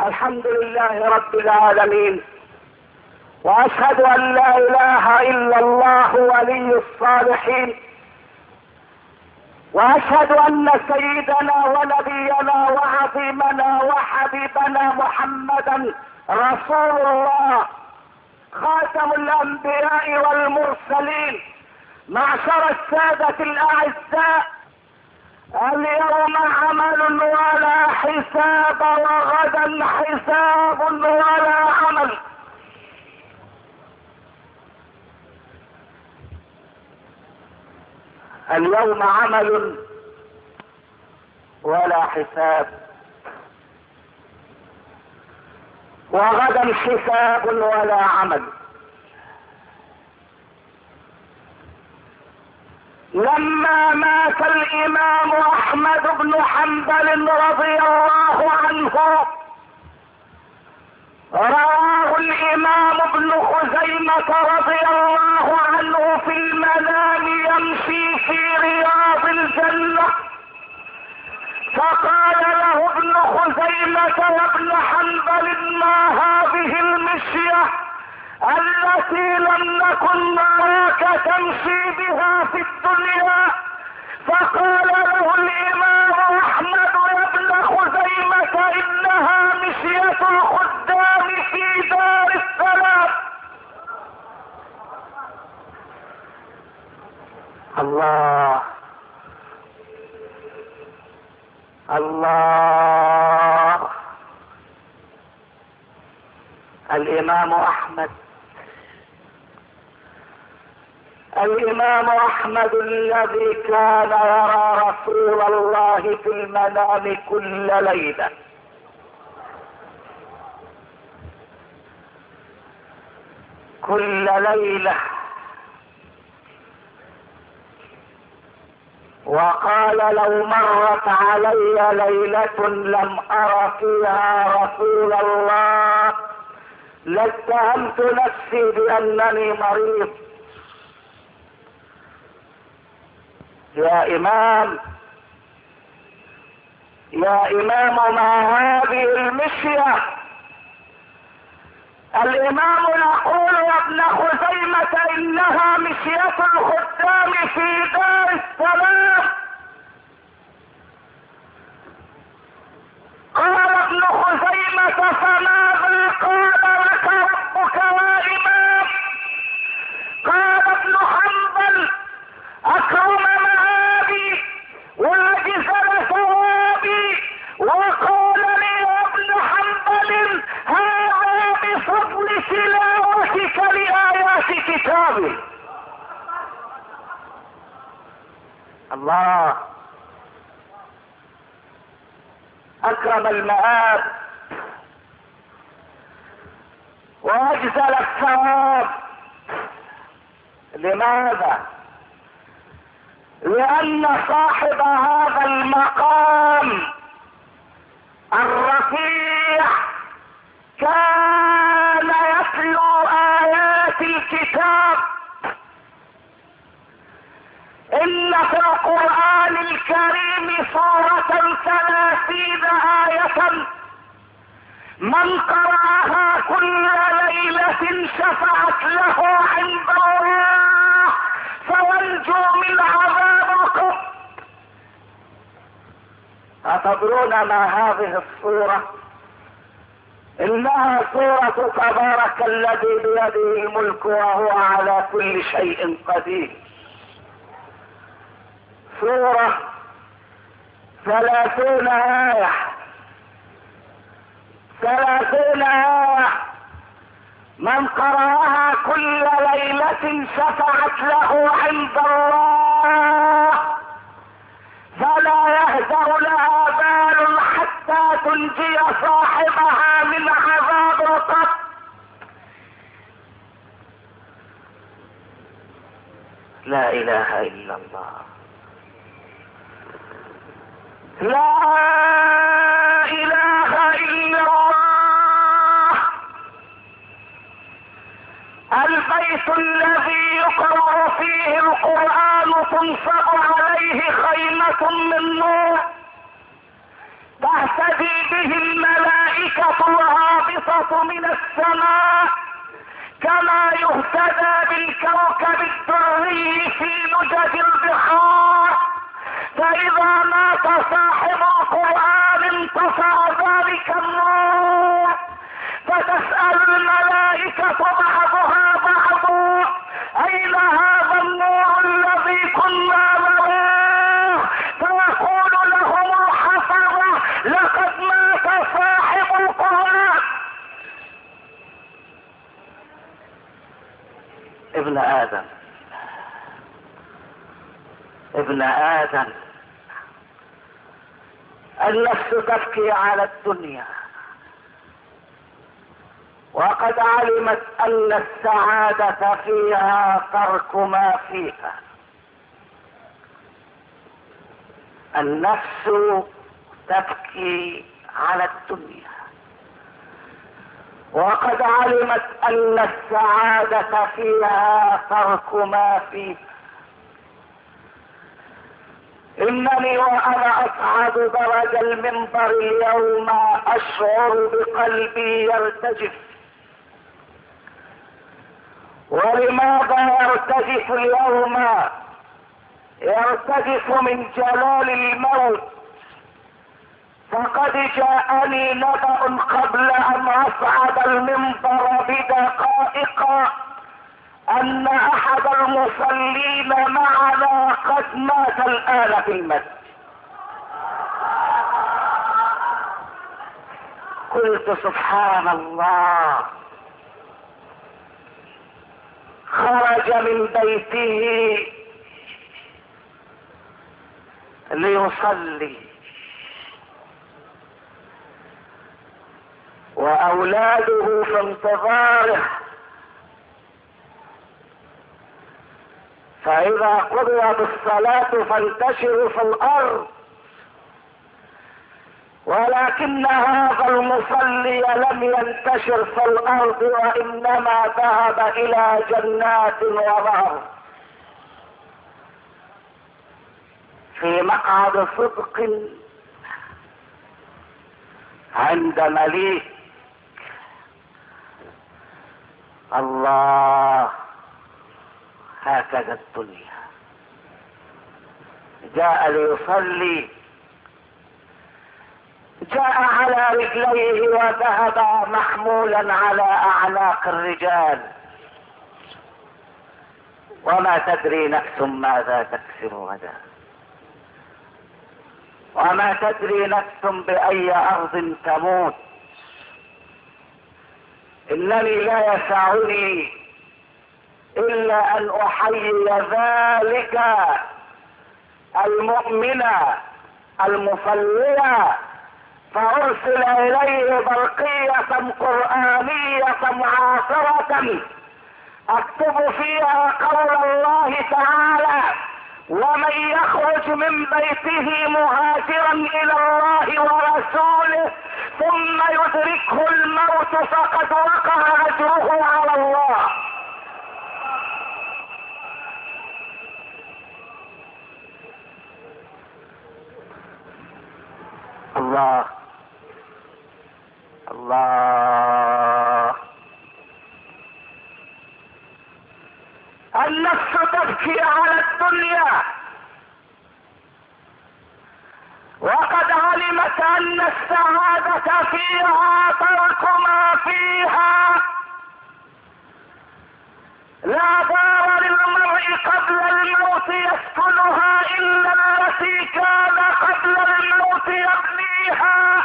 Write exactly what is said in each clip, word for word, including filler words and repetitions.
الحمد لله رب العالمين، واشهد ان لا اله الا الله ولي الصالحين، واشهد ان سيدنا ونبينا وعظيمنا وحبيبنا محمدا رسول الله خاتم الانبياء والمرسلين. معشر السادة الاعزاء، اليوم عمل ولا حساب، وغدا حساب ولا عمل. اليوم عمل ولا حساب، وغدا حساب ولا عمل. لما مات الامام احمد بن حنبل رضي الله عنه، رواه الامام ابن خزيمة رضي الله عنه في المنام يمشي في رياض الجنة، فقال له ابن خزيمة يا ابن حنبل ما هذه المشية التي لم نكن نراك تمشي بها في الدنيا؟ فقال له الامام احمد يا ابن خزيمة انها مشية الخدام في دار السلام. الله الله. الامام احمد الامام احمد الذي كان يرى رسول الله في المنام كل ليلة، كل ليلة، وقال لو مرت علي ليلة لم أر فيها رسول الله لاتهمت نفسي بأنني مريض. يا إمام يا إمام ما هذه المشية؟ الإمام يقول يا ابن خزيمة إنها مشية الخدام في دار السلام. قال ابن خزيمة فماذا قال لك ربك يا إمام؟ قال ابن حنبل أكرم مآبي وأجزل ثوابي، وقال لي يا ابن حنبل هذا بفضل تلاوتك لآيات كتابي. الله. أكرم المآب وأجزل الثواب. لماذا؟ لأن صاحب هذا المقام الرفيع كان يتلو آيات الكتاب. إن في القرآن الكريم سورة ثلاثين آية من قرأها كل ليلة شفعت له عند الله فينجو من عذاب القبر. أتدرون ما هذه الصورة؟ إنها صورة تبارك الذي بيده الملك وهو على كل شيء قدير. سورة ثلاثون آية، ثلاثون آية من قرأها كل ليلة شفعت له عند الله فلا يهدأ لها بال حتى تنجي صاحبها من عذاب القبر. لا إله إلا الله، لا إله إلا الله. البيت الذي يقرأ فيه القرآن تنصب عليه خيمة من نور تهتدي به الملائكة الملائكة الهابطة من السماء كما يهتدى بالكوكب الدري في لجج البحار. فإذا مات صاحب القرآن انطفأ ذلك النور، فتسأل الملائكة بعضها بعضا أين هذا النور الذي كنا نراه؟ فيقول لهم الحفظة لقد مات صاحب القرآن. ابن آدم ابن آدم النفس تبكي على الدنيا وقد علمت أن السعادة فيها ترك ما فيها. النفس تبكي على الدنيا وقد علمت أن السعادة فيها ترك ما فيها. إنني وأنا أصعد درج المنبر اليوم أشعر بقلبي يرتجف. ولماذا يرتجف اليوم؟ يرتجف من جلال الموت. فقد جاءني نبأ قبل أن أصعد المنبر بدقائق أن أحد المصلين معنا قد مات الآن في المسجد. قلت سبحان الله، خرج من بيته ليصلي وأولاده في انتظاره، فإذا قضي بالصلاة فانتشروا في الأرض. ولكن هذا المصلي لم ينتشر في الأرض وإنما ذهب إلى جنات ونهر في مقعد صدق عند مليك. الله، هكذا الدنيا. جاء ليصلي، جاء على رجليه وذهب محمولا على أعناق الرجال. وما تدري نفس ماذا تكسب غدا، وما تدري نفس بأي أرض تموت. إنني لا يسعني إلا أن أحيي ذلك المؤمن المصلي، فأرسل إليه برقية قرآنية معاصرة أكتب فيها قول الله تعالى: ومن يخرج من بيته مهاجرا إلى الله ورسوله ثم يدركه الموت فقد وقع أجره على الله. الله الله. النفس تبكي على الدنيا وقد علمت أن السعادة فيها ترك ما فيها. لا دار للمرء قبل الموت يسكنها إلا التي كان قبل الموت يبنيها.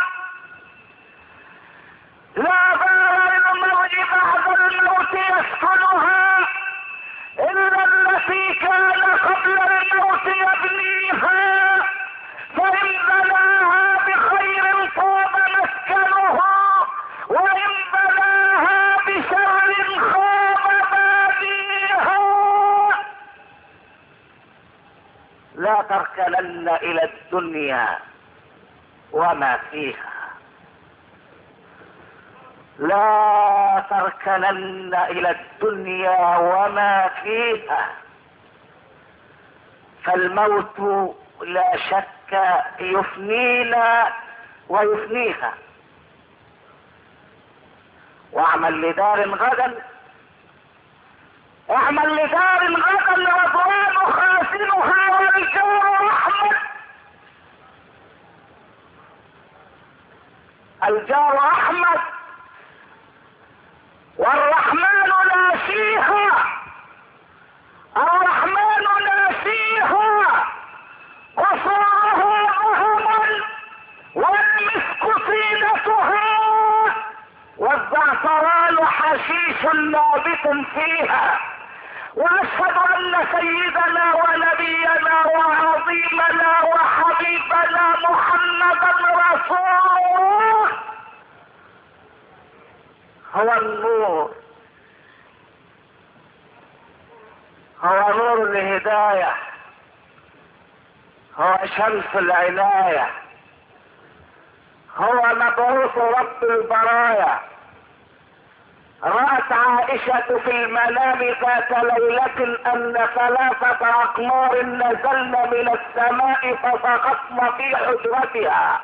لا دار للمرء بعد الموت يسكنها إلا التي كان قبل الموت يبنيها. فإن بناها بخير طاب مسكنه وإن بناها بشر خاب بانيها. لا تركنن إلى الدنيا وما فيها، لا تركنن إلى الدنيا وما فيها، فالموت لا شك يفنينا ويفنيها. واعمل لدار غدا، اعمل لدار غدا رضوان خازنها والجار رحمة. الجار احمد والرحمن ناسيها، الرحمن ناسيها، قصورها ذهب والمسك طينتها والزعفران حشيش نابت فيها. واشهد ان سيدنا ونبينا وعظيمنا وحبيبنا محمدا رسول الله هو النور، هو نور الهداية، هو شمس العناية، هو مبعوث رب البرايا. رأت عائشة في المنام ذات ليلة ان ثلاثة اقمار نزلن من السماء فسقطن في حجرتها،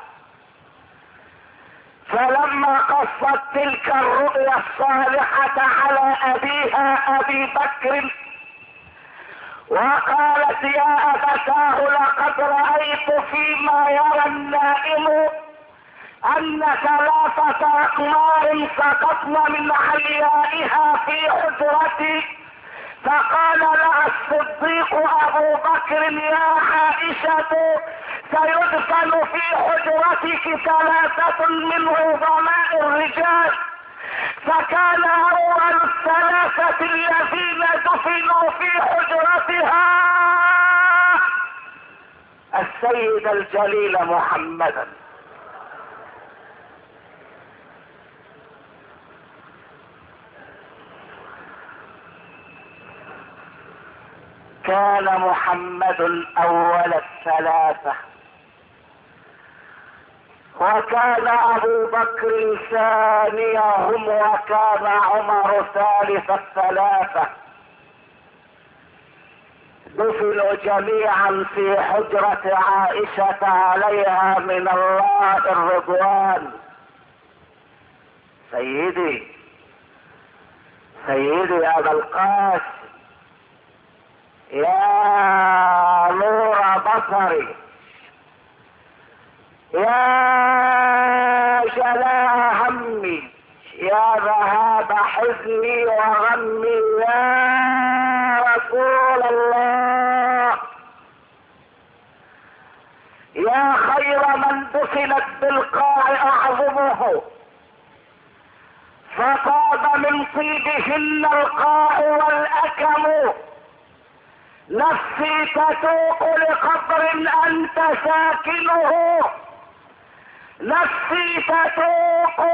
فلما قصت تلك الرؤيا الصالحة على ابيها ابي بكر وقالت يا ابتاه لقد رأيت فيما يرى النائم ان ثلاثة اقمار سقطن من عليائها في حجرتي. فقال لها الصديق ابو بكر يا عائشة سيدفن في حجرتك ثلاثة من عظماء الرجال، فكان اول الثلاثة الذين دفنوا في حجرتها السيد الجليل محمدا. كان محمد اول الثلاثة، وكان ابو بكر ثانيهم، وكان عمر ثالث الثلاثة. دفنوا جميعا في حجرة عائشة عليها من الله الرضوان. سيدي سيدي ابا القاسم يا نور بصري، يا جلاء همي، يا ذهاب حزني وغمي، يا رسول الله، يا خير من دفنت بالقاع اعظمه فطاب من طيبهن القاع والاكم. نفسي تتوق لقبر انت ساكنه، نفسي تتوق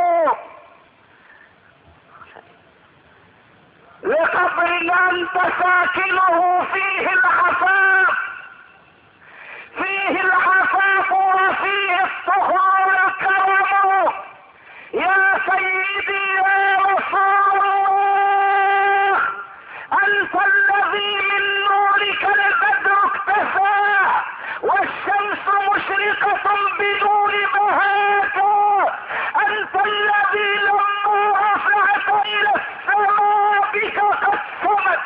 لقبر انت ساكنه فيه العفاف، فيه العفاف وفيه الطهر والكرم. يا سيدي يا رسول الله، انت الذي من نورك البدر اكتفى والشمس مشرقة بدون بهاك، انت الذي لما رفعت الى السماء بك قد سمت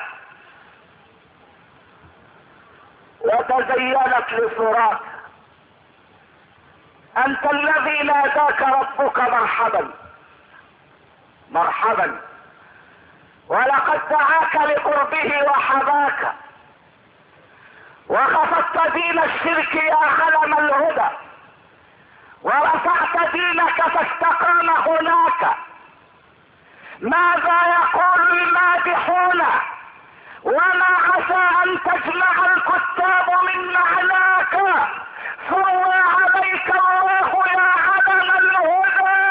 وتزينت لصراط. انت الذي ناداك ربك مرحبا مرحبا، ولقد دعاك لقربه وحباك، وخفضت دين الشرك يا علم الهدى، ورفعت دينك فاستقام هناك. ماذا يقول المادحون وما عسى ان تجمع الكتاب من معناك؟ صلى عليك الله يا علم الهدى.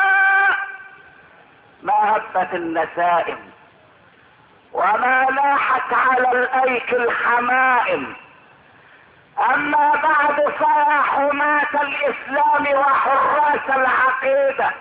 ما هبت النسائم وما لاحت على الايك الحمائم. اما بعد فيا حماة الاسلام وحراس العقيدة،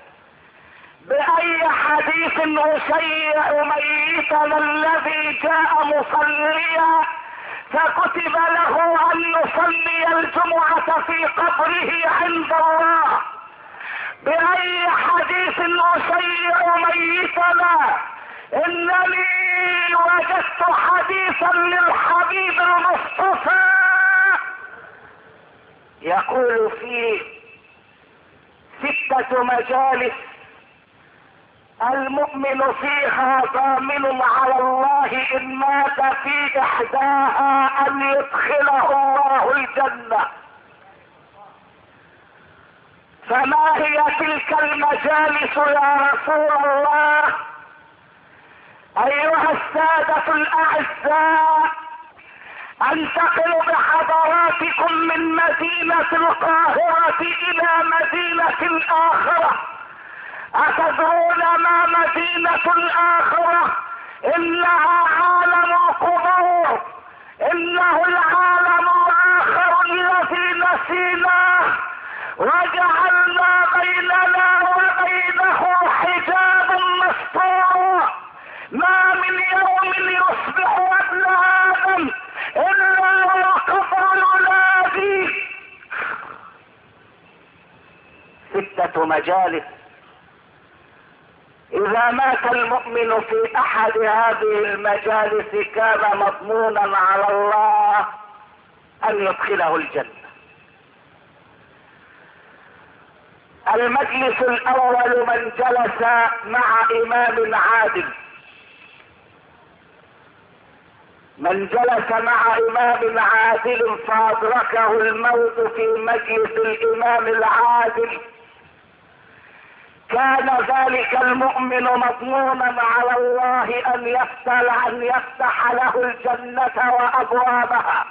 باي حديث اشيع ميتنا الذي جاء مصليا فكتب له ان يصلي الجمعة في قبره عند الله؟ بأي حديث أشيع ميتنا؟ إنني وجدت حديثا للحبيب المصطفى يقول فيه ستة مجالس المؤمن فيها ضامن على الله إن مات في إحداها أن يدخله الله الجنة. فما هي تلك المجالس يا رسول الله؟ أيها السادة الأعزاء، انتقل بحضراتكم من مدينة القاهرة إلى مدينة الآخرة. أتدرون ما مدينة الآخرة؟ إنها عالم القبور، إنه العالم الآخر الذي نسيناه وجعلنا بيننا وبينه حجابا مستورا. ما من يوم يصبح ابن آدم إلا والقبر ينادي. ستة مجالس إذا مات المؤمن في أحد هذه المجالس كان مضمونا على الله أن يدخله الجنة. المجلس الأول من جلس مع إمام عادل، من جلس مع إمام عادل فأدركه الموت في مجلس الإمام العادل كان ذلك المؤمن مضمونا على الله أن يفتح أن يفتح له الجنة وأبوابها.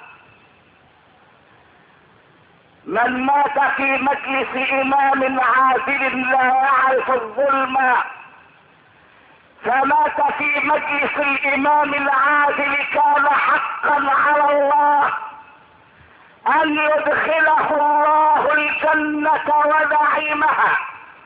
من مات في مجلس إمام عادل لا يعرف الظلم فمات في مجلس الإمام العادل كان حقا على الله أن يدخله الله الجنة ونعيمها.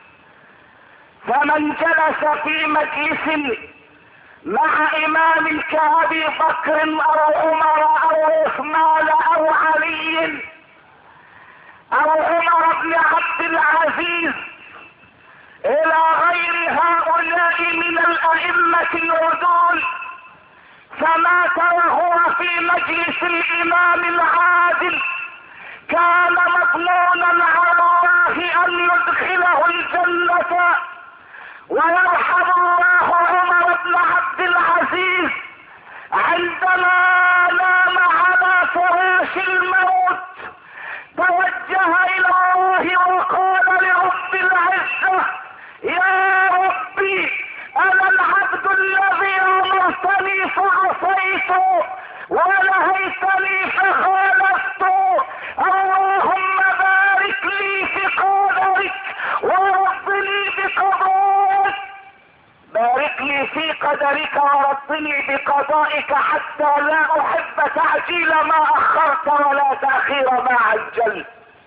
فمن جلس في مجلس مع إمام كأبي بكر أو عمر أو عثمان أو علي أو عمر بن عبد العزيز إلى غير هؤلاء من الأئمة العدول فمات وهو في مجلس الإمام العادل كان مضمونا على الله أن يدخله الجنة. ويرحم الله عمر بن عبد العزيز عندما نام على فراش الموت توجه إلى الله وقال لرب العزة: يا ربي، أنا العبد الذي أمرتني فعصيت ونهيتني فخالفت، اللهم بارك لي في قدرك ورضني بقضائك، بارك لي في قدرك ورضني بقضائك حتى لا أحب تعجيل ما أخرت ولا تأخير ما عجلت.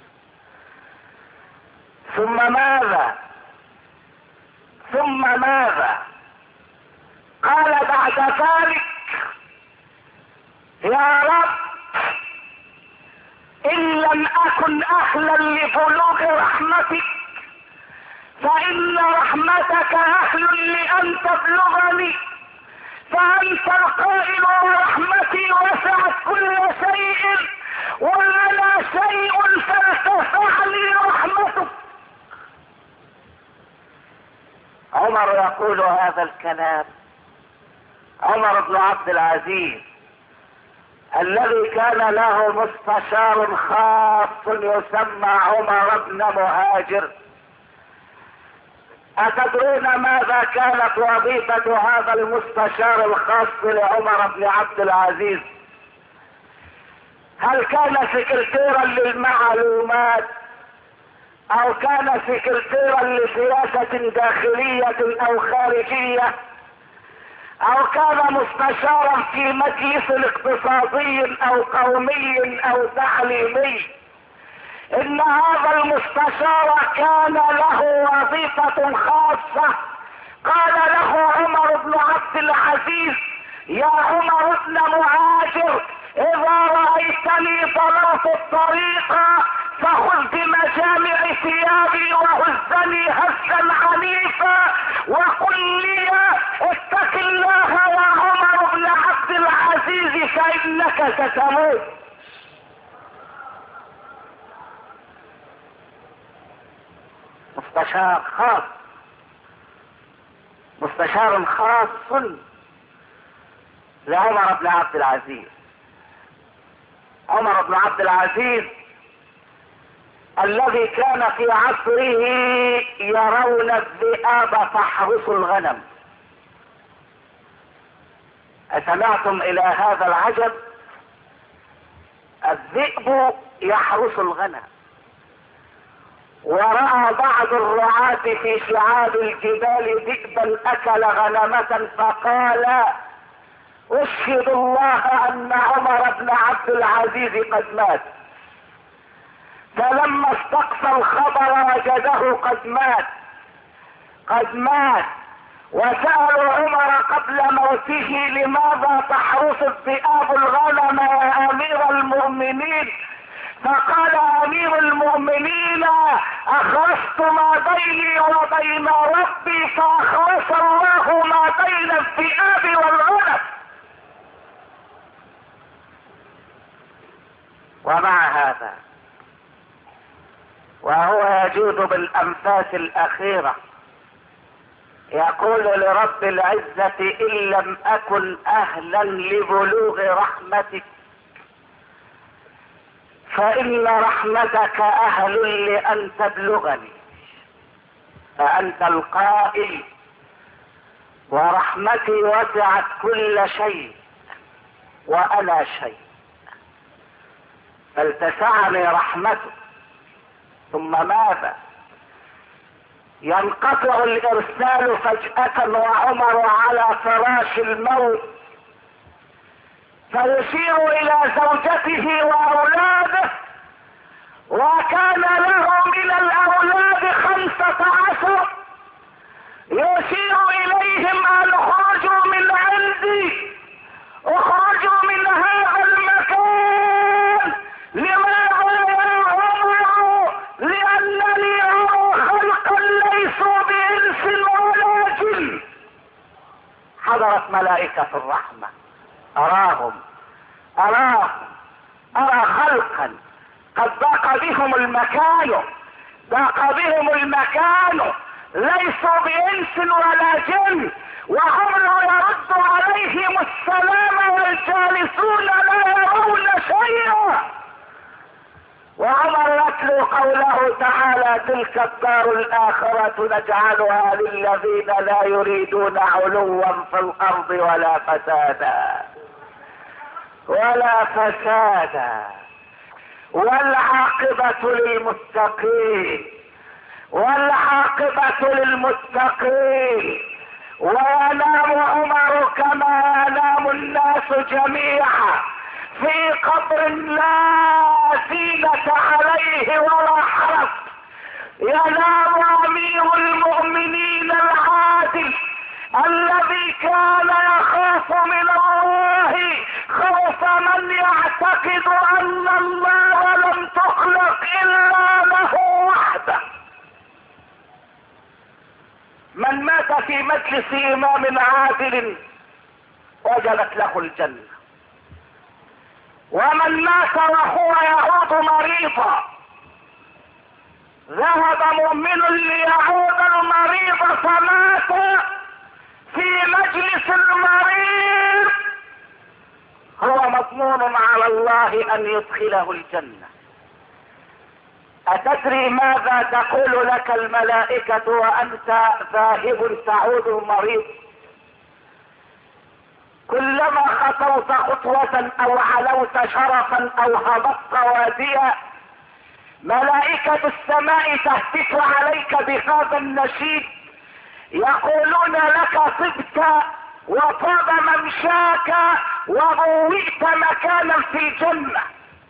ثم ماذا؟ ثم ماذا؟ قال بعد ذلك: يا رب، إن لم أكن أهلا لبلوغ رحمتك فإن رحمتك أهل لأن تبلغني، فأنت القائل: ورحمتي وسعت كل شيء ولا شيء فارتفع لي رحمتك. عمر يقول هذا الكلام، عمر بن عبد العزيز الذي كان له مستشار خاص يسمى عمر بن مهاجر. أتدرون ماذا كانت وظيفة هذا المستشار الخاص لعمر بن عبد العزيز؟ هل كان سكرتيرا للمعلومات او كان سكرتيرا لسياسة داخلية او خارجية او كان مستشارا في مجلس اقتصادي او قومي او تعليمي؟ ان هذا المستشار كان له وظيفة خاصة. قال له عمر بن عبد العزيز: يا عمر بن مهاجر، اذا رأيتني ضللت الطريق فخذ بمجامع ثيابي وهزني هزا عنيفا وقل لي اتق الله يا عمر بن عبد العزيز فانك ستموت. مستشار خاص، مستشار خاص لعمر بن عبد العزيز. عمر بن عبد العزيز الذي كان في عصره يرون الذئاب تحرس الغنم. أسمعتم إلى هذا العجب؟ الذئب يحرس الغنم. ورأى بعض الرعاة في شعاب الجبال ذئبا أكل غنمة فقال أشهد الله أن عمر بن عبد العزيز قد مات. فلما استقصى الخبر وجده قد مات قد مات وسألوا عمر قبل موته لماذا تحرس الذئاب الغنم يا أمير المؤمنين؟ فقال أمير المؤمنين أخرست ما بيني وبين ربي فأخرس الله ما بين الذئاب والغنم. ومع هذا وهو يجود بالأنفاس الأخيرة يقول لرب العزة إن لم أكن أهلا لبلوغ رحمتك فإن رحمتك أهل لأن تبلغني. فأنت القائل ورحمتي وسعت كل شيء وأنا شيء، فلتسعني رحمتك. ثم ماذا؟ ينقطع الإرسال فجأة وعمر على فراش الموت فيشير إلى زوجته وأولاده، وكان له من الأولاد خمسة عشر، يشير إليهم أن اخرجوا من عندي، اخرجوا من هذا المكان. لماذا يا عمر؟ لأنني أرى خلقا ليسوا بإنس ولا جن. حضرت ملائكة الرحمة أراهم أراهم أرى خلقا قد ضاق بهم المكان ضاق بهم المكان ليسوا بإنس ولا جن، وعمر يرد عليهم السلام والجالسون لا يرون شيئا. وعمر يتلو قوله تعالى تلك الدار الآخرة نجعلها للذين لا يريدون علوا في الأرض ولا فسادا ولا فسادا والعاقبة للمتقين والعاقبة للمتقين. وينام عمر كما ينام الناس جميعا في قبر لا زينة عليه ولا حرج. ينام أمير المؤمنين العادل الذي كان يخاف من الله خوف من يعتقد أن الله لم تخلق إلا له وحده. من مات في مجلس إمام عادل وجلت له الجنة، ومن مات وهو يعود مريضا ذهب مؤمن ليعود المريض فمات في مجلس المريض هو مضمون على الله أن يدخله الجنة. أتدري ماذا تقول لك الملائكة وأنت ذاهب تعود مريض؟ كلما خطوت خطوة أو علوت شرفا أو هبطت واديا ملائكة السماء تهتف عليك بهذا النشيد، يقولون لك طبت وطاب ممشاك وضوئت مكانا في الجنة.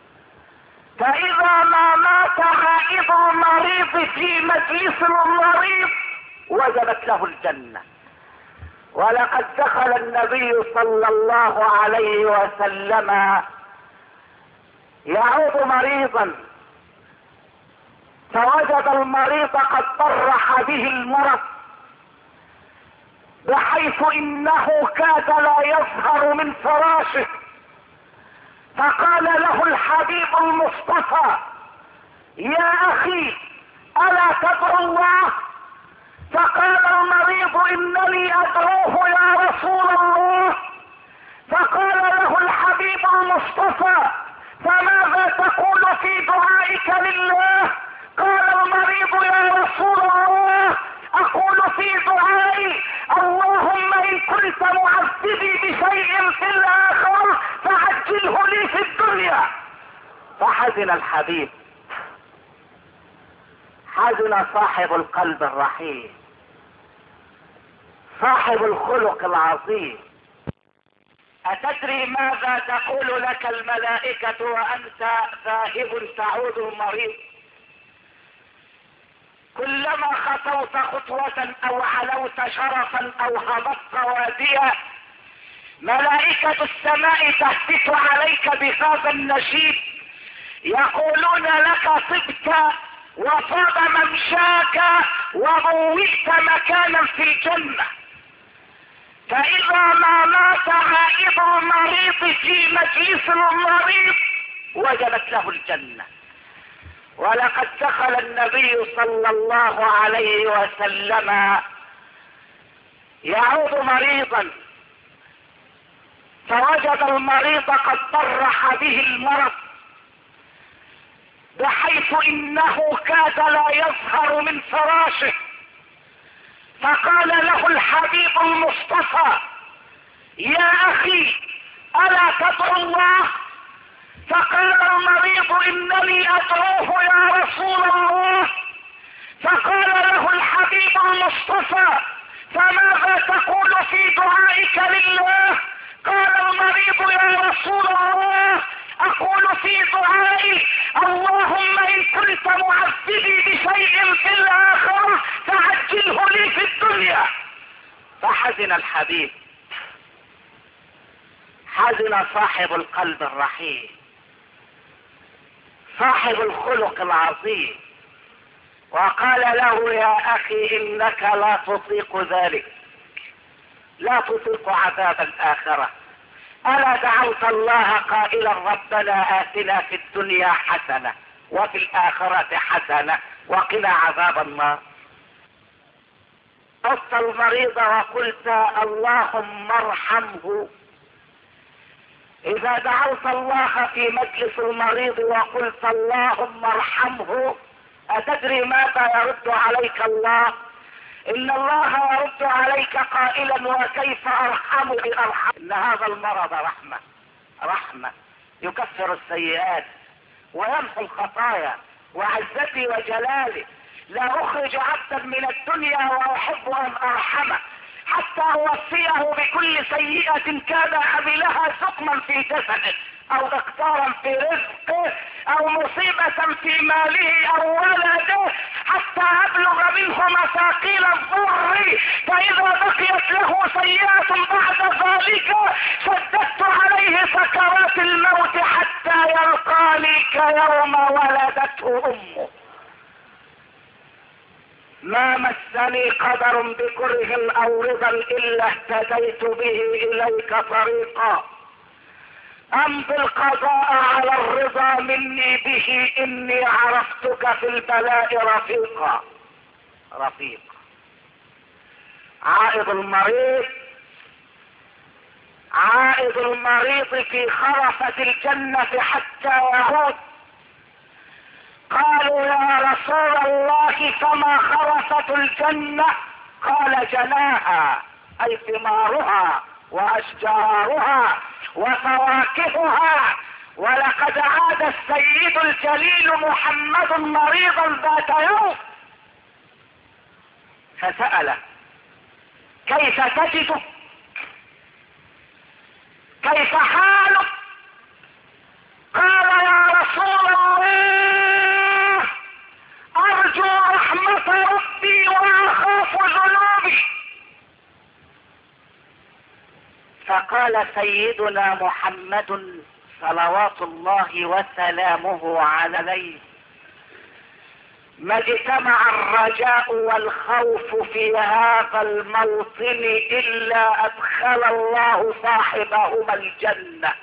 فإذا ما مات عائد المريض في مجلس المريض وجبت له الجنة. ولقد دخل النبي صلى الله عليه وسلم يعود مريضا فوجد المريض قد طرح به المرض بحيث انه كاد لا يظهر من فراشه، فقال له الحبيب المصطفى: يا اخي الا تدعو الله؟ فقال المريض: انني ادعوه يا رسول الله. فقال له الحبيب المصطفى: فماذا تقول في دعائك لله؟ قال المريض: يا رسول الله، اقول في دعائي: اللهم ان كنت معذبي بشيء في الاخره فعجله لي في الدنيا. فحزن الحبيب، حزن صاحب القلب الرحيم، صاحب الخلق العظيم. أتدري ماذا تقول لك الملائكة وأنت ذاهب تعود المريض؟ كلما خطوت خطوة أو علوت شرفا أو هبطت واديا، ملائكة السماء تهتف عليك بهذا النشيد، يقولون لك: طبت وطاب ممشاك وبوئت مكانا في الجنة. فإذا ما مات عائد المريض في مجلس المريض وجبت له الجنة. ولقد دخل النبي صلى الله عليه وسلم يعود مريضا، فوجد المريض قد طرح به المرض بحيث انه كاد لا يظهر من فراشه، فقال له الحبيب المصطفى: يا اخي الا تدعو الله؟ فقال المريض: انني ادعوه يا رسول الله. فقال له الحبيب المصطفى: فماذا تقول في دعائك لله؟ قال المريض: يا رسول الله، اقول في دعائي: اللهم ان كنت معذبي بشيء في الاخره فعجله لي في الدنيا. فحزن الحبيب، حزن صاحب القلب الرحيم، صاحب الخلق العظيم، وقال له: يا اخي انك لا تطيق ذلك، لا تطيق عذاب الاخره. الا دعوت الله قائلا: ربنا آتنا في الدنيا حسنة وفي الآخرة حسنة وقنا عذاب النار. قص المريض وقلت: اللهم ارحمه. اذا دعوت الله في مجلس المريض وقلت: اللهم ارحمه، اتدري ماذا يرد عليك الله؟ ان الله يرد عليك قائلا: وكيف ارحم بارحم. ان هذا المرض رحمة، رحمة يكفر السيئات ويمحو الخطايا، وعزتي وجلالي لا اخرج عبدا من الدنيا واحب ان ارحمه حتى اوفيه بكل سيئة كان عملها سقما في جسده او اقتارا في رزقه او مصيبة في ماله او ولده، حتى ابلغ منه مثاقيل الضر، فاذا بقيت له سيئة بعد ذلك شددت عليه سكرات الموت حتى يلقاني كيوم ولدته امه. ما مسني قدر بكره او رضا الا اهتديت به اليك طريقا، امضي القضاء على الرضا مني به، اني عرفتك في البلاء رفيقا. رفيق عائد المريض، عائد المريض في خرفة الجنة حتى يعود. قالوا: يا رسول الله فما خرفة الجنة؟ قال: جناها، اي ثمارها واشجارها وفواكهها. ولقد عاد السيد الجليل محمد مريضا ذات يوم فسأله: كيف تجدك؟ كيف حالك؟ قال: يا رسول الله، ارجو رحمة ربي واخاف ذنوبي. فقال سيدنا محمد صلوات الله وسلامه عليه: ما اجتمع الرجاء والخوف في هذا الموطن الا ادخل الله صاحبهما الجنة.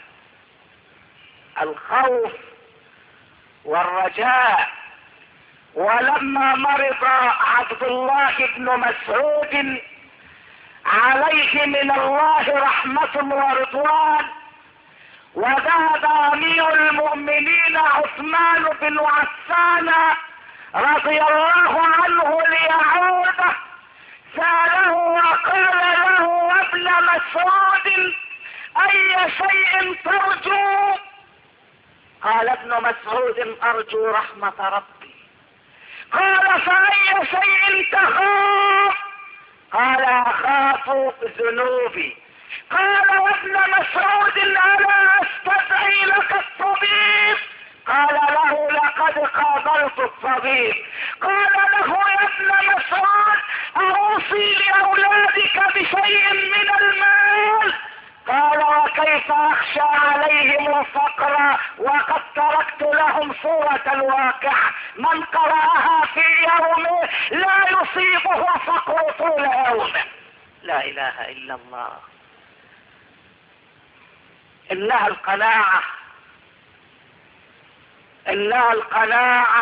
الخوف والرجاء. ولما مرض عبد الله بن مسعود عليه من الله رحمة ورضوان، وذهب امير المؤمنين عثمان بن عفان رضي الله عنه ليعوده، سأله وقال له: ابن مسعود اي شيء ترجو؟ قال ابن مسعود: ارجو رحمة ربي. قال: فاي شيء تخاف؟ قال: اخاف ذنوبي. قال: وابن مسعود الا استدعي لك الطبيب؟ قال له: لقد قابلت الطبيب. قال له: يا ابن مسعود اوصي لاولادك بشيء من المال؟ قال: وكيف اخشى عليهم الفقر وقد تركت لهم سورة الواقعة، من قرأها في يومه لا يصيبه الفقر طول يومه. لا اله الا الله. انها القناعة، انها القناعة،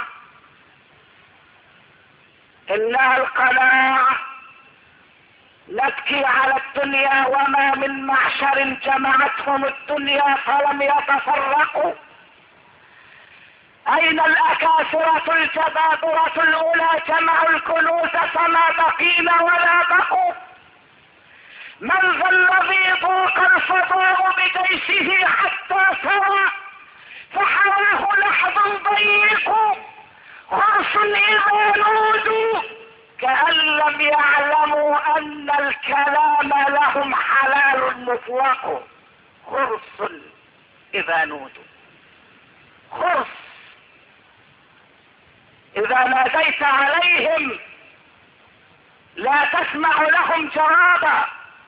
انها القناعة. نبكي على الدنيا وما من معشر جمعتهم الدنيا فلم يتفرقوا. اين الاكاسرة الجبابرة الاولى جمعوا الكنوز فما بقينا ولا بقوا؟ من ذا الذي ضاق الفضاء بجيشه حتى سرى فحواه لحظ ضيق خرس اذا نودوا، كأن لم يعلموا ان الكلام لهم حلال مطلق. خرس اذا نودوا. خرس اذا ناديت عليهم لا تسمع لهم جوابا.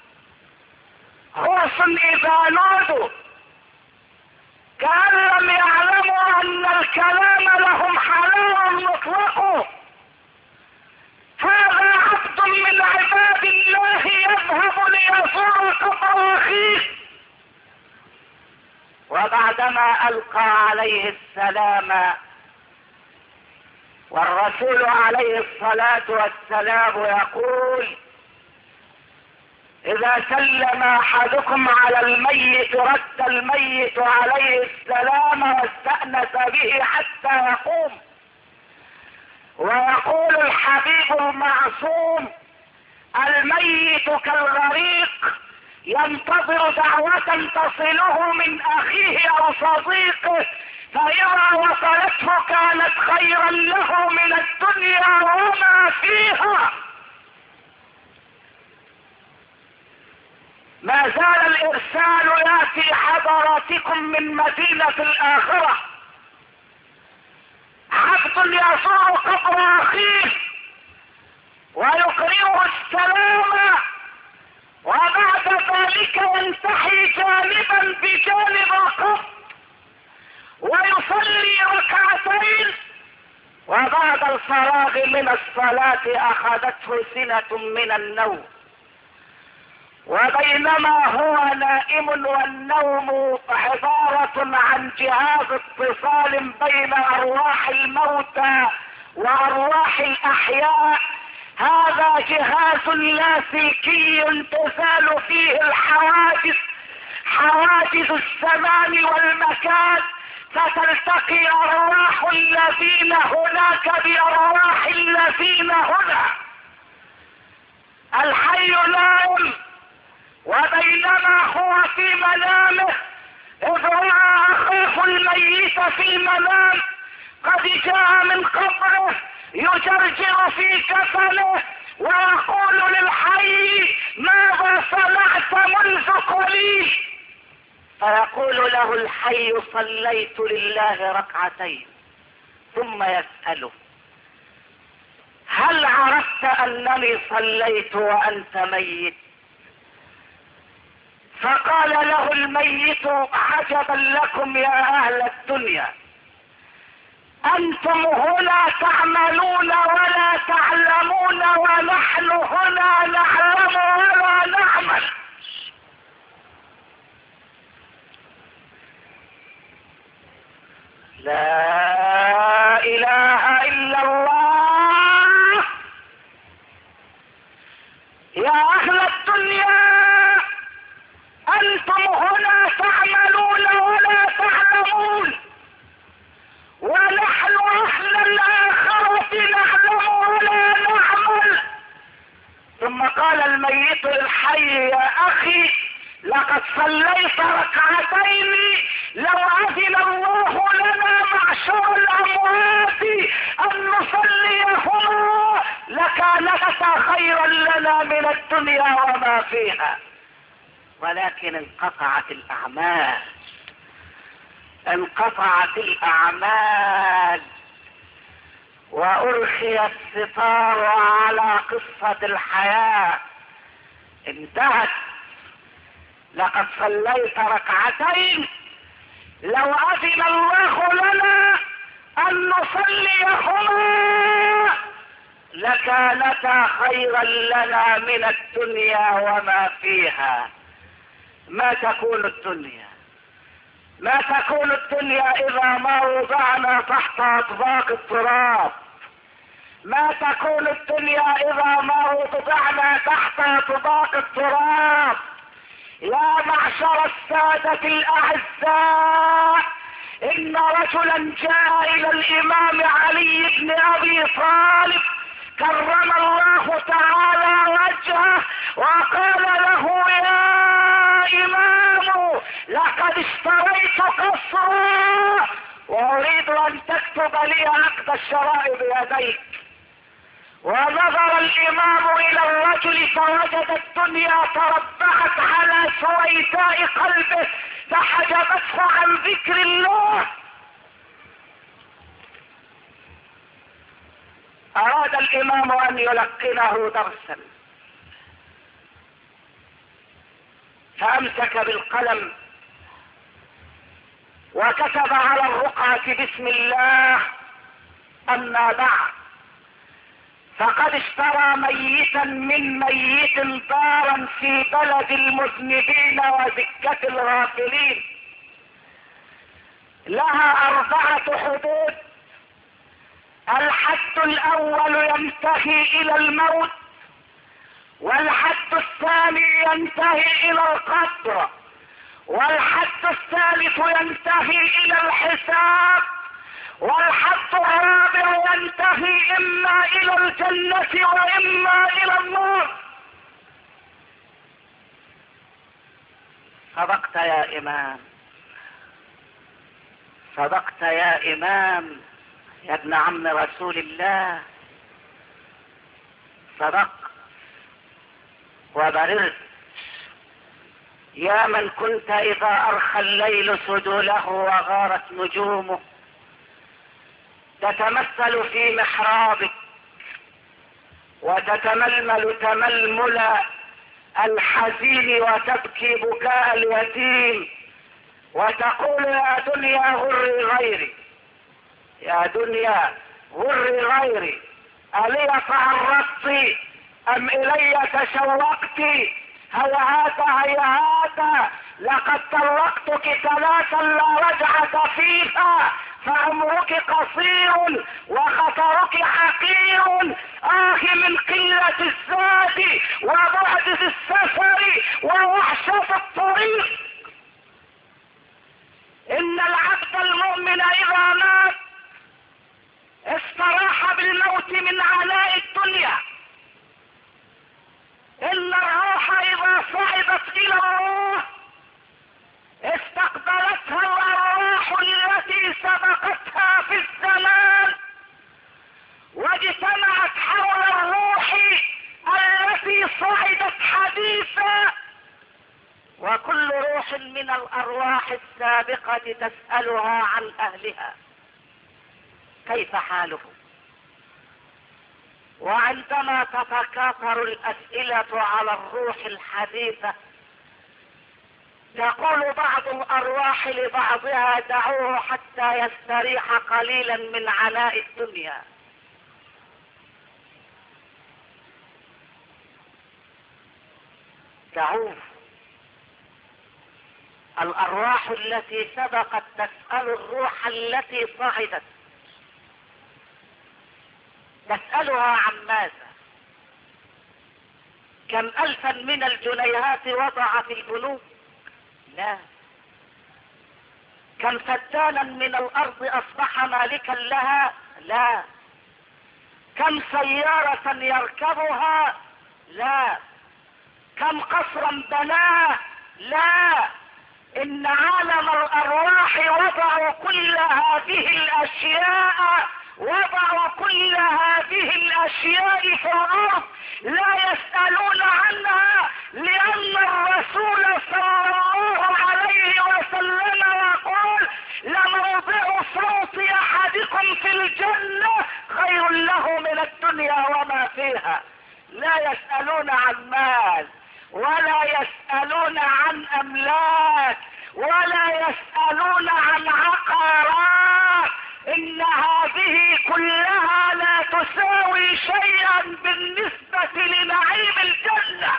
خرس اذا نودوا كأن لم يعلموا ان الكلام لهم حلال مطلق. هذا عبد من عباد الله يذهب ليزور قبر اخيه، وبعدما القى عليه السلام والرسول عليه الصلاة والسلام يقول: اذا سلم احدكم على الميت رد الميت عليه السلام واستأنس به حتى يقوم. ويقول الحبيب المعصوم: الميت كالغريق ينتظر دعوة تصله من اخيه او صديقه، فاذا وصلته كانت خيرا له من الدنيا وما فيها. ما زال الارسال ياتي حضراتكم من مدينة الاخرة. عبد يزور قبر اخيه ويقرئه السلام، وبعد ذلك ينتحي جانبا بجانب القبر ويصلي ركعتين، وبعد الفراغ من الصلاة اخذته سنة من النوم، وبينما هو نائم والنوم عبارة عن جهاز اتصال بين ارواح الموتى وارواح الاحياء، هذا جهاز لاسلكي تزال فيه الحواجز، حواجز الزمان والمكان، فتلتقي ارواح الذين هناك بارواح الذين هنا. الحي نائم، وبينما هو في منامه اذ راى اخوه الميت في المنام قد جاء من قبره يجرجر في كفنه ويقول للحي: ماذا صنعت منذ قليل؟ فيقول له الحي: صليت لله ركعتين. ثم يسأله: هل عرفت انني صليت وانت ميت؟ فقال له الميت: عجبا لكم يا اهل الدنيا، انتم هنا تعملون ولا تعلمون، ونحن هنا نعلم ولا نعمل. لا اله الا الله. يا اهل الدنيا انتم هنا تعملون ولا تعلمون، ونحن اهل الاخرة نعلم ولا نعمل. ثم قال الميت للحي: يا اخي لقد صليت ركعتين، لو اذن الله لنا معشر الاموات ان نصليهما لكانتا خيرا لنا من الدنيا وما فيها. ولكن انقطعت الاعمال، انقطعت الاعمال وارخي الستار على قصة الحياة، انتهت. لقد صليت ركعتين، لو اذن الله لنا ان نصليهما لكانتا خيرا لنا من الدنيا وما فيها. ما تكون الدنيا ما تكون الدنيا اذا ما وضعنا تحت اطباق التراب. ما تكون الدنيا اذا ما وضعنا تحت اطباق التراب. يا معشر السادة الاعزاء، ان رجلا جاء الى الامام علي بن ابي طالب كرم الله تعالى وجهه وقال له: يا امام، لقد اشتريت قصرا واريد ان تكتب لي عقد الشراء بيديك. ونظر الامام الى الرجل فوجد الدنيا تربعت على سويداء قلبه فحجبته عن ذكر الله. اراد الامام ان يلقنه درسا، فامسك بالقلم وكتب على الرقعة: بسم الله، اما بعد، فقد اشترى ميتا من ميت دارا في بلد المذنبين وزكة الغافلين، لها اربعة حدود. الحد الاول ينتهي الى الموت، والحد الثاني ينتهي الى القبر، والحد الثالث ينتهي الى الحساب، والحد الرابع ينتهي اما الى الجنة واما الى النار. صدقت يا امام، صدقت يا امام يا ابن عم رسول الله، صدقت وبررت. يا من كنت اذا ارخى الليل سدوله وغارت نجومه تتمثل في محرابك وتتململ تململ الحزين وتبكي بكاء اليتيم وتقول: يا دنيا غري غيري، يا دنيا غري غيري، ألي تعرضت أم إلي تشوقت؟ هيهات هيهات، لقد طلقتك ثلاثا لا رجعة فيها، فعمرك قصير وخطرك حقير. آه من قلة الزاد وبعد السفر ووحشة الطريق. إن العبد المؤمن إذا مات استراح بالموت من عناء الدنيا. إن الروح إذا صعدت إلى الله استقبلتها الأرواح التي سبقتها في الزمان واجتمعت حول الروح التي صعدت حديثا، وكل روح من الأرواح السابقة تسألها عن أهلها كيف حاله. وعندما تتكاثر الأسئلة على الروح الحديثة يقول بعض الارواح لبعضها دعوه حتى يستريح قليلا من عناء الدنيا. دعوه. الارواح التي سبقت تسأل الروح التي صعدت، تسألها عن ماذا؟ كم الفا من الجنيهات وضع في البنوك؟ لا. كم فتانا من الارض اصبح مالكا لها؟ لا. كم سيارة يركبها؟ لا. كم قصرا بناه؟ لا. ان عالم الارواح وضعوا كل هذه الاشياء وضعوا كل هذه الاشياء في الارض لا يسألون عنها، لان الرسول صلى الله عليه وسلم يقول لموضع صوت احدكم في الجنة خير له من الدنيا وما فيها. لا يسألون عن مال، ولا يسألون عن املاك، ولا يسألون عن عقارات. ان هذه كلها لا تساوي شيئا بالنسبة لنعيم الجنة.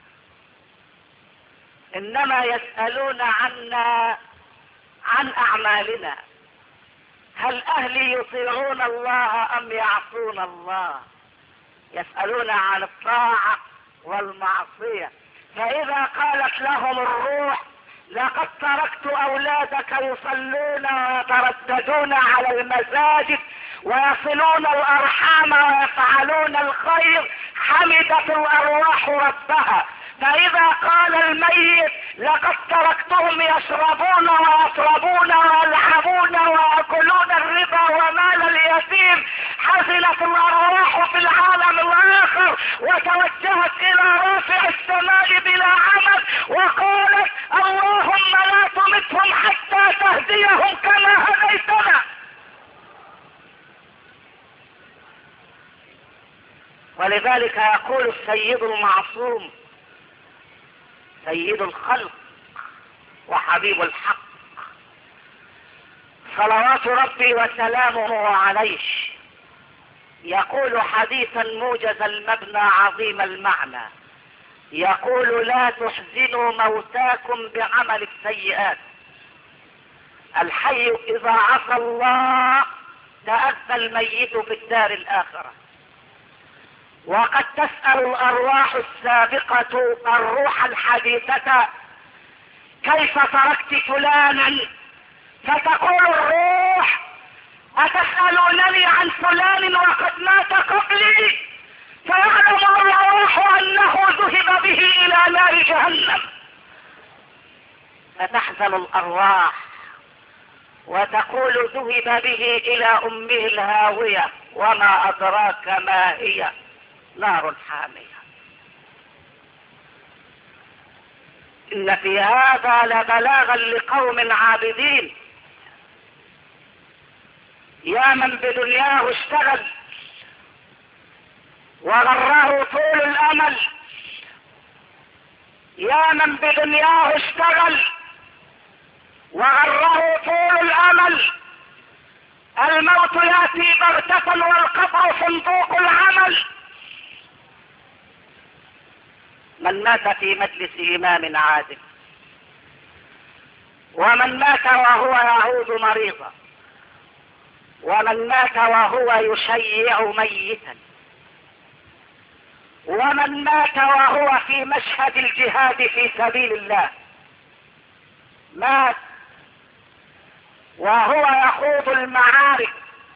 انما يسألون عنا عن اعمالنا. هل اهلي يطيعون الله ام يعصون الله؟ يسألون عن الطاعة والمعصية. فاذا قالت لهم الروح لقد تركت اولادك يصلون ويترددون على المساجد ويصلون الارحام ويفعلون الخير، حمدت الارواح ربها. فاذا قال الميت لقد تركتهم يشربون ويطربون ويلعبون ويأكلون الربا ومال اليتيم، حزنت الارواح في العالم الاخر وتوجهت الى رافع السماء بلا عمل وقالت اللهم لا تمتهم حتى تهديهم كما هديتنا. ولذلك يقول السيد المعصوم سيد الخلق وحبيب الحق صلوات ربي وسلامه عليه، يقول حديثا موجز المبنى عظيم المعنى، يقول لا تحزنوا موتاكم بعمل السيئات. الحي اذا عصى الله تأذى الميت في الدار الاخرة. وقد تسأل الارواح السابقة الروح الحديثة كيف تركت فلانا؟ فتقول الروح اتسألونني عن فلان وقد مات قبلي؟ فيعلم الروح انه ذهب به الى نار جهنم. فتحزن الارواح وتقول ذهب به الى امه الهاوية وما ادراك ما هي، نار حامية. ان في هذا لبلاغا لقوم عابدين. يا من بدنياه اشتغل وغره طول الامل، يا من بدنياه اشتغل وغره طول الامل، الموت ياتي بغتة والقبر صندوق العمل. من مات في مجلس امام عادل، ومن مات وهو يعود مريضا، ومن مات وهو يشيع ميتا، ومن مات وهو في مشهد الجهاد في سبيل الله، مات وهو يخوض المعارك،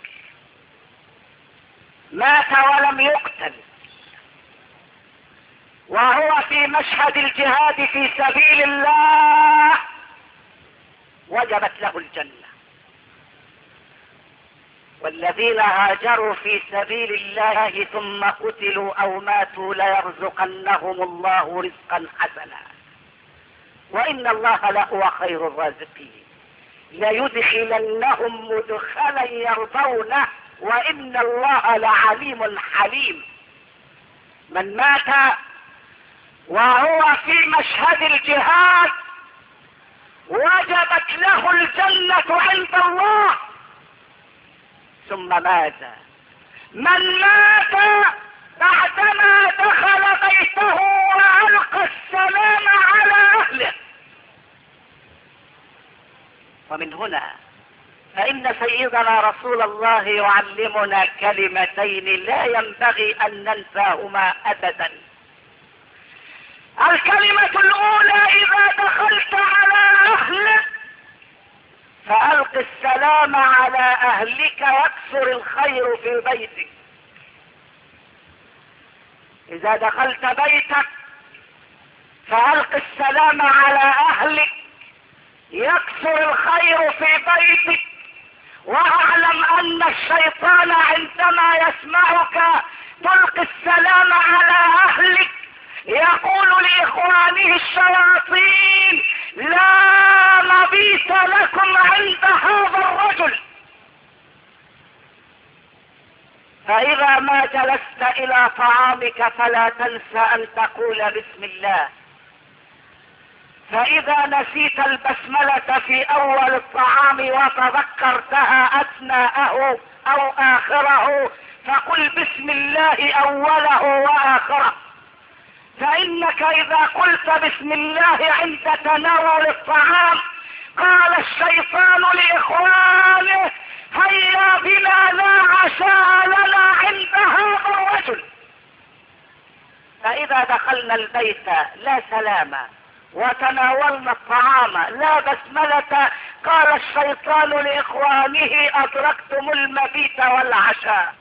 مات ولم يقتل وهو في مشهد الجهاد في سبيل الله، وجبت له الجنة. والذين هاجروا في سبيل الله ثم قتلوا او ماتوا ليرزقنهم الله رزقا حسنا وان الله لهو خير الرازقين، ليدخلنهم مدخلا يرضونه وان الله لعليم حليم. من مات وهو في مشهد الجهاد وجبت له الجنة عند الله. ثم ماذا؟ من مات بعدما دخل بيته وألقى السلام على أهله. ومن هنا فإن سيدنا رسول الله يعلمنا كلمتين لا ينبغي أن ننساهما أبدا. الكلمة الأولى: إذا دخلت على أهلك فألق السلام على أهلك يكثر الخير في بيتك. إذا دخلت بيتك فألق السلام على أهلك يكثر الخير في بيتك. واعلم ان الشيطان عندما يسمعك تلقي السلام على اهلك يقول لاخوانه الشياطين: لا مبيت لكم عند هذا الرجل. فاذا ما جلست الى طعامك فلا تنسى ان تقول بسم الله. فإذا نسيت البسملة في أول الطعام وتذكرتها أثناءه أو آخره فقل بسم الله أوله وآخره. فإنك إذا قلت بسم الله عند تناول الطعام قال الشيطان لإخوانه: هيا بنا لا عشاء لنا عند هذا الرجل. فإذا دخلنا البيت لا سلام وتناولنا الطعام لا بسملة قال الشيطان لإخوانه: أدركتم المبيت والعشاء.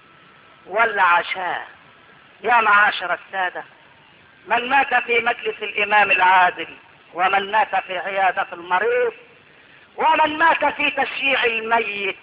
والعشاء يا معاشر السادة، من مات في مجلس الإمام العادل، ومن مات في عيادة المريض، ومن مات في تشييع الميت،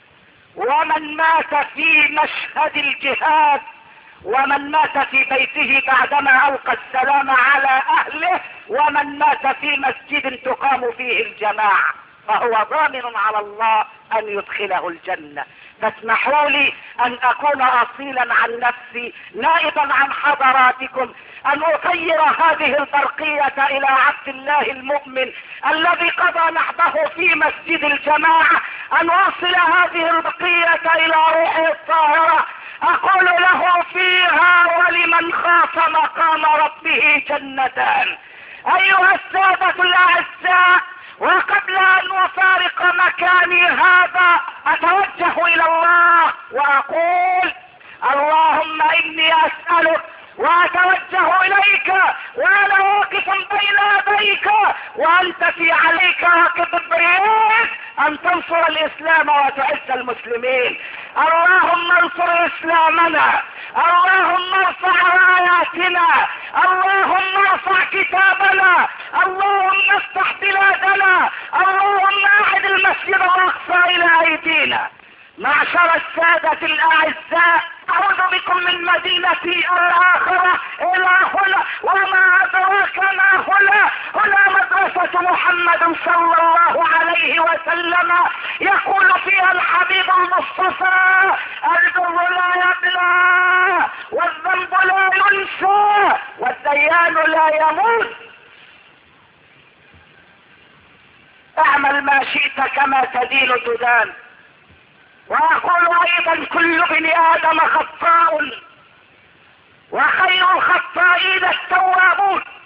ومن مات في مشهد الجهاد، ومن مات في بيته بعدما ألقى السلام على أهله، ومن مات في مسجد تقام فيه الجماعة، فهو ضامن على الله أن يدخله الجنة. فاسمحوا لي أن أكون أصيلا عن نفسي نائبا عن حضراتكم أن أطير هذه البرقية إلى عبد الله المؤمن الذي قضى نحبه في مسجد الجماعة، أن أوصل هذه البرقية إلى روحه الطاهرة. أقول له فيها: ولمن خاف مقام ربه جنتان. أيها السادة الأعزاء، وقبل أن أفارق مكاني هذا أتوجه إلى الله وأقول: اللهم إني أسألك وأتوجه إليك وأنا واقف بين يديك وأنت في عليك راكب إبراهيم أن تنصر الإسلام وتعز المسلمين. اللهم انصر إسلامنا، اللهم ارفع راياتنا، اللهم ارفع كتابنا، اللهم افتح بلادنا، اللهم أعد المسجد الأقصى إلى أيدينا. معشر السادة الأعزاء، أعوذ بكم من مدينتي الآخرة إلى هنا، وما أدراك ما هنا. هنا مدرسة محمد صلى الله عليه وسلم، يقول فيها الحبيب المصطفى: البر لا يبلى والذنب لا ينسى والديان لا يموت. اعمل ما شئت كما تدين تدان. وأقول أيضا: كل ابن آدم خطاء وخير الخطائين التوابون.